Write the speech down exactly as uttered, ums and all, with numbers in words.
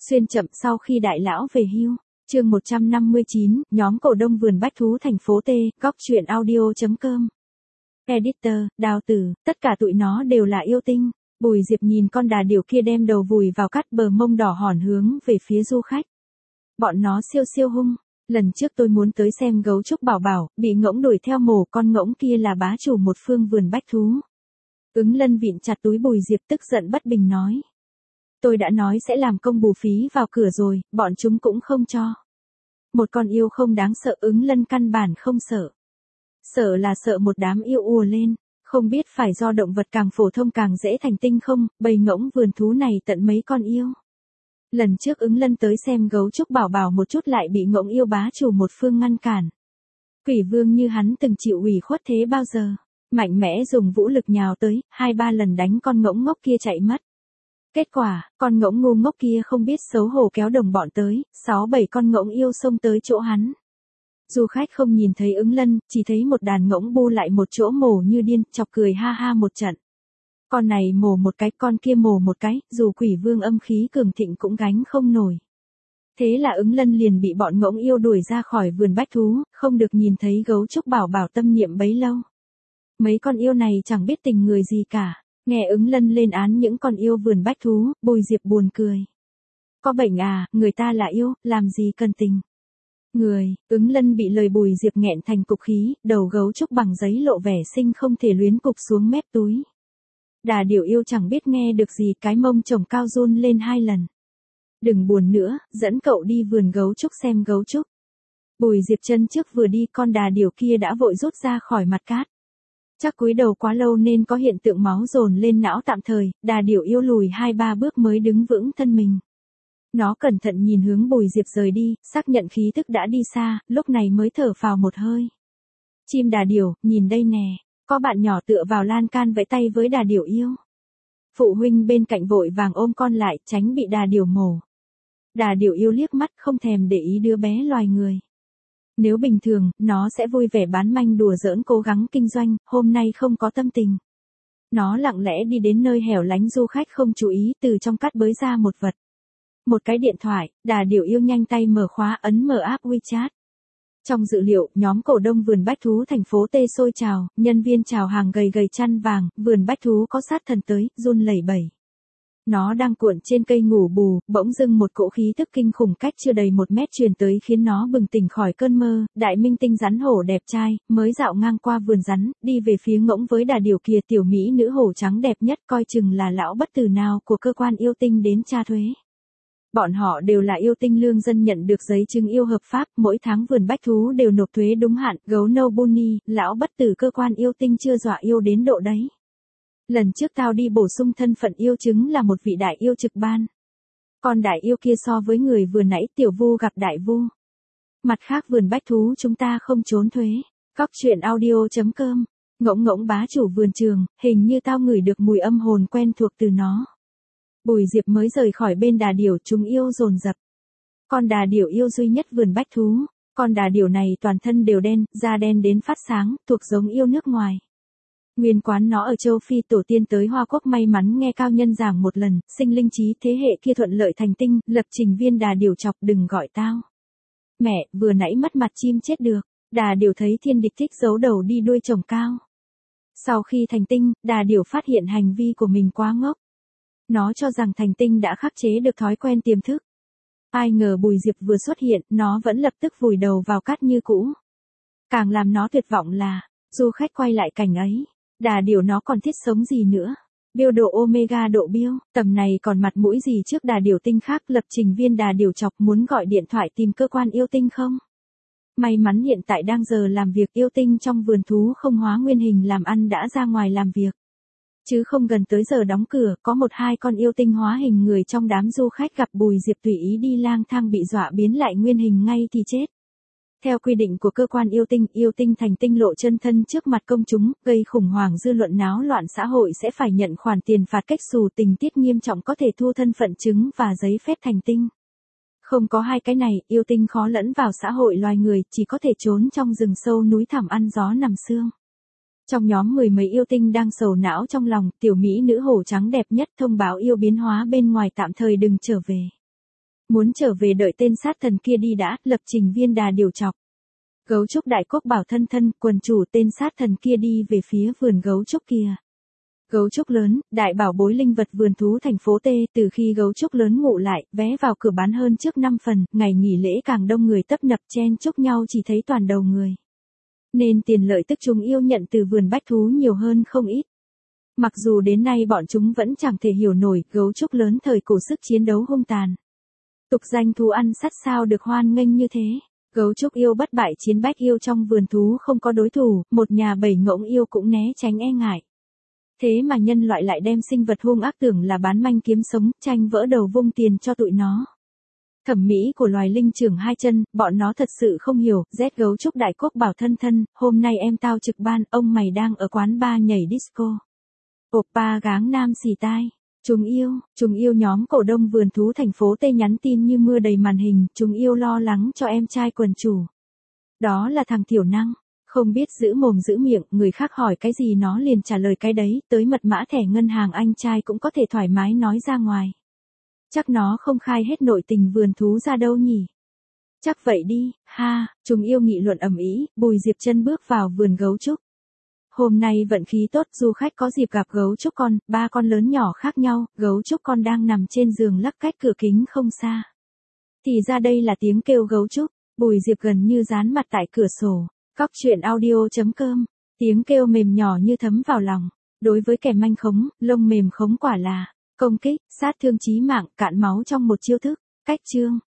Xuyên chậm sau khi đại lão về hưu. Chương một trăm năm mươi chín, nhóm cổ đông vườn bách thú thành phố T, góc truyện audio.com. Editor, Đào Tử, tất cả tụi nó đều là yêu tinh. Bùi Diệp nhìn con đà điểu kia đem đầu vùi vào cắt bờ mông đỏ hòn hướng về phía du khách. Bọn nó siêu siêu hung. Lần trước tôi muốn tới xem gấu trúc bảo bảo, bị ngỗng đuổi theo mổ, con ngỗng kia là bá chủ một phương vườn bách thú. Ứng Lân vịn chặt túi Bùi Diệp tức giận bất bình nói. Tôi đã nói sẽ làm công bù phí vào cửa rồi, bọn chúng cũng không cho. Một con yêu không đáng sợ, Ứng Lân căn bản không sợ. Sợ là sợ một đám yêu ùa lên, không biết phải do động vật càng phổ thông càng dễ thành tinh không, bầy ngỗng vườn thú này tận mấy con yêu. Lần trước Ứng Lân tới xem gấu trúc bảo bảo một chút lại bị ngỗng yêu bá chủ một phương ngăn cản. Quỷ vương như hắn từng chịu ủy khuất thế bao giờ, mạnh mẽ dùng vũ lực nhào tới, hai ba lần đánh con ngỗng ngốc kia chạy mất. Kết quả, con ngỗng ngu ngốc kia không biết xấu hổ kéo đồng bọn tới, sáu bảy con ngỗng yêu xông tới chỗ hắn. Du khách không nhìn thấy Ứng Lân, chỉ thấy một đàn ngỗng bu lại một chỗ mổ như điên, chọc cười ha ha một trận. Con này mổ một cái, con kia mổ một cái, dù quỷ vương âm khí cường thịnh cũng gánh không nổi. Thế là Ứng Lân liền bị bọn ngỗng yêu đuổi ra khỏi vườn bách thú, không được nhìn thấy gấu trúc bảo bảo tâm niệm bấy lâu. Mấy con yêu này chẳng biết tình người gì cả. Nghe Ứng Lân lên án những con yêu vườn bách thú, Bùi Diệp buồn cười. Có bệnh à, người ta là yêu, làm gì cần tình. Người, Ứng Lân bị lời Bùi Diệp nghẹn thành cục khí, đầu gấu trúc bằng giấy lộ vẻ sinh không thể luyến cục xuống mép túi. Đà điểu yêu chẳng biết nghe được gì, cái mông chồng cao run lên hai lần. Đừng buồn nữa, dẫn cậu đi vườn gấu trúc xem gấu trúc. Bùi Diệp chân trước vừa đi, con đà điểu kia đã vội rút ra khỏi mặt cát. Chắc cúi đầu quá lâu nên có hiện tượng máu dồn lên não tạm thời, đà điểu yêu lùi hai ba bước mới đứng vững thân mình. Nó cẩn thận nhìn hướng Bùi Diệp rời đi, xác nhận khí thức đã đi xa, lúc này mới thở phào một hơi. Chim đà điểu, nhìn đây nè, có bạn nhỏ tựa vào lan can vẫy tay với đà điểu yêu. Phụ huynh bên cạnh vội vàng ôm con lại, tránh bị đà điểu mổ. Đà điểu yêu liếc mắt không thèm để ý đứa bé loài người. Nếu bình thường, nó sẽ vui vẻ bán manh đùa giỡn cố gắng kinh doanh, hôm nay không có tâm tình. Nó lặng lẽ đi đến nơi hẻo lánh du khách không chú ý, từ trong cát bới ra một vật. Một cái điện thoại, đà điểu yêu nhanh tay mở khóa, ấn mở app WeChat. Trong dữ liệu, nhóm cổ đông vườn bách thú thành phố T sôi trào, nhân viên chào hàng gầy gầy chăn vàng, vườn bách thú có sát thần tới, run lẩy bẩy. Nó đang cuộn trên cây ngủ bù, bỗng dưng một cỗ khí tức kinh khủng cách chưa đầy một mét truyền tới khiến nó bừng tỉnh khỏi cơn mơ. Đại minh tinh rắn hổ đẹp trai, mới dạo ngang qua vườn rắn, đi về phía ngỗng với đà điểu kia, tiểu mỹ nữ hổ trắng đẹp nhất, coi chừng là lão bất tử nào của cơ quan yêu tinh đến tra thuế. Bọn họ đều là yêu tinh lương dân nhận được giấy chứng yêu hợp pháp, mỗi tháng vườn bách thú đều nộp thuế đúng hạn, gấu no bunny, lão bất tử cơ quan yêu tinh chưa dọa yêu đến độ đấy. Lần trước tao đi bổ sung thân phận yêu chứng là một vị đại yêu trực ban. Còn đại yêu kia so với người vừa nãy tiểu vu gặp đại vu. Mặt khác vườn bách thú chúng ta không trốn thuế. Góc truyện audio.com. Ngỗng ngỗng bá chủ vườn trường, hình như tao ngửi được mùi âm hồn quen thuộc từ nó. Bùi Diệp mới rời khỏi bên đà điểu, chúng yêu dồn dập. Con đà điểu yêu duy nhất vườn bách thú. Con đà điểu này toàn thân đều đen, da đen đến phát sáng, thuộc giống yêu nước ngoài. Nguyên quán nó ở châu Phi, tổ tiên tới Hoa Quốc may mắn nghe cao nhân giảng một lần, sinh linh trí thế hệ kia thuận lợi thành tinh, lập trình viên đà điểu chọc đừng gọi tao. Mẹ, vừa nãy mất mặt chim chết được, đà điểu thấy thiên địch thích giấu đầu đi đuôi chồng cao. Sau khi thành tinh, đà điểu phát hiện hành vi của mình quá ngốc. Nó cho rằng thành tinh đã khắc chế được thói quen tiềm thức. Ai ngờ Bùi Diệp vừa xuất hiện, nó vẫn lập tức vùi đầu vào cát như cũ. Càng làm nó tuyệt vọng là, du khách quay lại cảnh ấy. Đà điểu nó còn thích sống gì nữa? Biêu độ omega độ biêu, tầm này còn mặt mũi gì trước đà điểu tinh khác. Lập trình viên đà điểu chọc muốn gọi điện thoại tìm cơ quan yêu tinh không? May mắn hiện tại đang giờ làm việc, yêu tinh trong vườn thú không hóa nguyên hình làm ăn đã ra ngoài làm việc. Chứ không gần tới giờ đóng cửa, có một hai con yêu tinh hóa hình người trong đám du khách gặp Bùi Diệp tùy ý đi lang thang bị dọa biến lại nguyên hình ngay thì chết. Theo quy định của cơ quan yêu tinh, yêu tinh thành tinh lộ chân thân trước mặt công chúng, gây khủng hoảng dư luận náo loạn xã hội sẽ phải nhận khoản tiền phạt cách xù, tình tiết nghiêm trọng có thể thu thân phận chứng và giấy phép thành tinh. Không có hai cái này, yêu tinh khó lẫn vào xã hội loài người, chỉ có thể trốn trong rừng sâu núi thẳm ăn gió nằm sương. Trong nhóm mười mấy yêu tinh đang sầu não trong lòng, tiểu mỹ nữ hổ trắng đẹp nhất thông báo yêu biến hóa bên ngoài tạm thời đừng trở về. Muốn trở về đợi tên sát thần kia đi đã, lập trình viên đà điều chọc. Gấu trúc đại quốc bảo thân thân, quần chủ tên sát thần kia đi về phía vườn gấu trúc kia. Gấu trúc lớn, đại bảo bối linh vật vườn thú thành phố T, từ khi gấu trúc lớn ngủ lại, vé vào cửa bán hơn trước năm phần, ngày nghỉ lễ càng đông người tấp nập chen chúc nhau chỉ thấy toàn đầu người. Nên tiền lợi tức chúng yêu nhận từ vườn bách thú nhiều hơn không ít. Mặc dù đến nay bọn chúng vẫn chẳng thể hiểu nổi, gấu trúc lớn thời cổ sức chiến đấu hung tàn. Tục danh thú ăn sắt sao được hoan nghênh như thế. Gấu trúc yêu bất bại chiến bách yêu trong vườn thú không có đối thủ, một nhà bảy ngỗng yêu cũng né tránh e ngại. Thế mà nhân loại lại đem sinh vật hung ác tưởng là bán manh kiếm sống, tranh vỡ đầu vung tiền cho tụi nó. Thẩm mỹ của loài linh trưởng hai chân, bọn nó thật sự không hiểu, rét gấu trúc đại quốc bảo thân thân, hôm nay em tao trực ban, ông mày đang ở quán bar nhảy disco. Oppa gáng nam xì tai. Chúng yêu, chúng yêu nhóm cổ đông vườn thú thành phố T nhắn tin như mưa đầy màn hình, chúng yêu lo lắng cho em trai quần chủ. Đó là thằng thiểu năng, không biết giữ mồm giữ miệng, người khác hỏi cái gì nó liền trả lời cái đấy, tới mật mã thẻ ngân hàng anh trai cũng có thể thoải mái nói ra ngoài. Chắc nó không khai hết nội tình vườn thú ra đâu nhỉ. Chắc vậy đi, ha, chúng yêu nghị luận ầm ĩ, Bùi Diệp Chân bước vào vườn gấu trúc. Hôm nay vận khí tốt, du khách có dịp gặp gấu trúc con, ba con lớn nhỏ khác nhau, gấu trúc con đang nằm trên giường lắc cách cửa kính không xa. Thì ra đây là tiếng kêu gấu trúc, Bùi Diệp gần như dán mặt tại cửa sổ. Cóc truyện audio chấm com, tiếng kêu mềm nhỏ như thấm vào lòng. Đối với kẻ manh khống, lông mềm khống quả là công kích, sát thương chí mạng, cạn máu trong một chiêu thức. Cách chương